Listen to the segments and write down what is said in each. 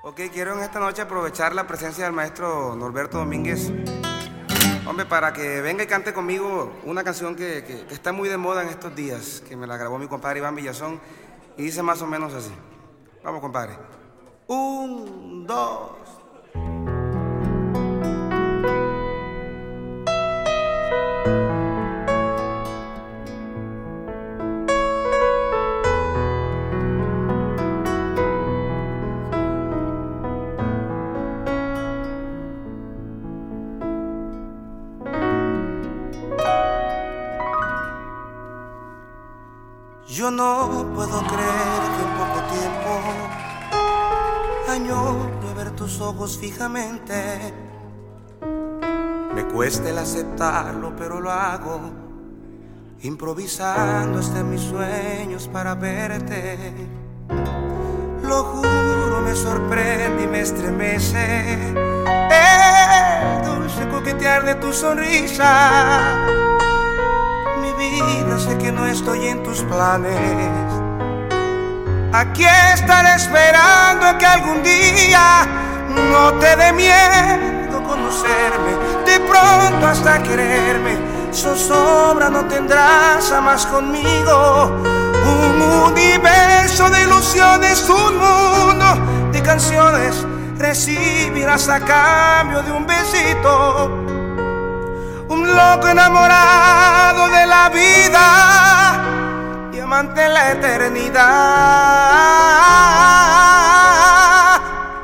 Ok, quiero en esta noche aprovechar la presencia del maestro Norberto Domínguez, hombre, para que venga y cante conmigo una canción que está muy de moda en estos días, que me la grabó mi compadre Iván Villazón, y dice más o menos así. Vamos, compadre. 1, 2. Yo no puedo creer que en poco tiempo añoro ver tus ojos fijamente. Me cuesta el aceptarlo, pero lo hago, improvisando hasta mis sueños para verte. Lo juro, me sorprende y me estremece el dulce coquetear de tu sonrisa. Sé que no estoy en tus planes. Aquí estaré esperando a que algún día no te dé miedo conocerme, de pronto hasta quererme. Zozobra no tendrás jamás conmigo. Un universo de ilusiones, un mundo de canciones recibirás a cambio de un besito. Un loco enamorado de la vida y amante de la eternidad.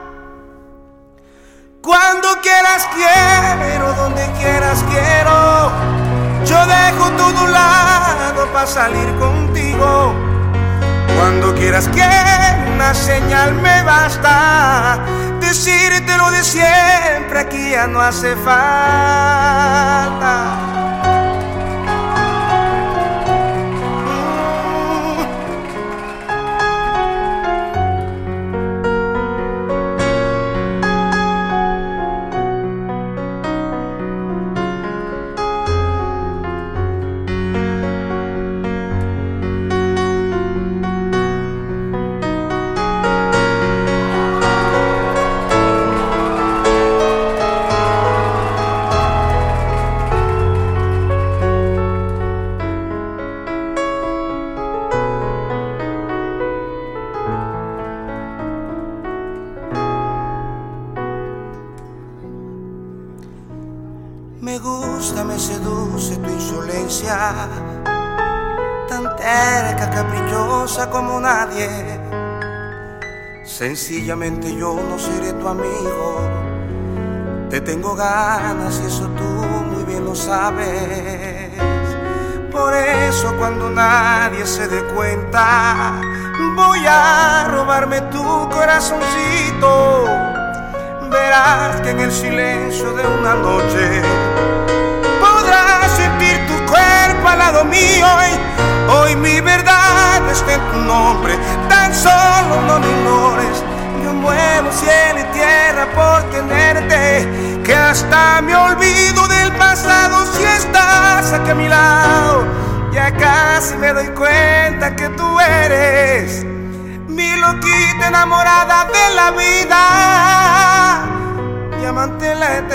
Cuando quieras quiero, donde quieras quiero. Yo dejo todo un lado para salir contigo. Cuando quieras quiero, una señal me basta. Decirte lo de siempre, aquí ya no hace falta. Me gusta, me seduce tu insolencia, tan terca, caprichosa como nadie. Sencillamente yo no seré tu amigo. Te tengo ganas y eso tú muy bien lo sabes. Por eso cuando nadie se dé cuenta, voy a robarme tu corazoncito. Verás que en el silencio de una noche podrás sentir tu cuerpo al lado mío. Hoy mi verdad está en tu nombre, tan solo no me ignores. Yo muevo cielo y tierra por tenerte, que hasta me olvido del pasado si estás aquí a mi lado. Ya casi me doy cuenta que tú eres mi loquita enamorada de la vida y amante de la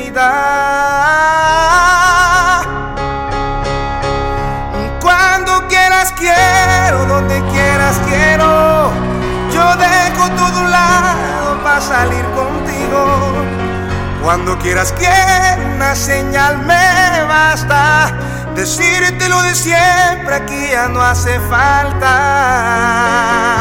eternidad. Cuando quieras quiero, donde quieras quiero. Yo dejo todo un lado para salir contigo. Cuando quieras quiero, una señal me basta. Decirte lo de siempre, aquí ya no hace falta.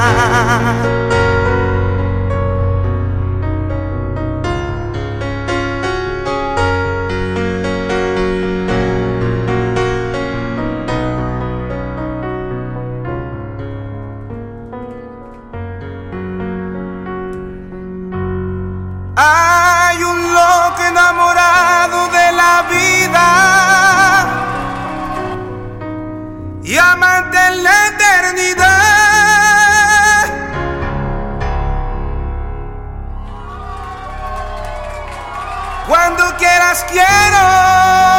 Hay un loco enamorado de la vida y amante en la eternidad. Cuando quieras quiero.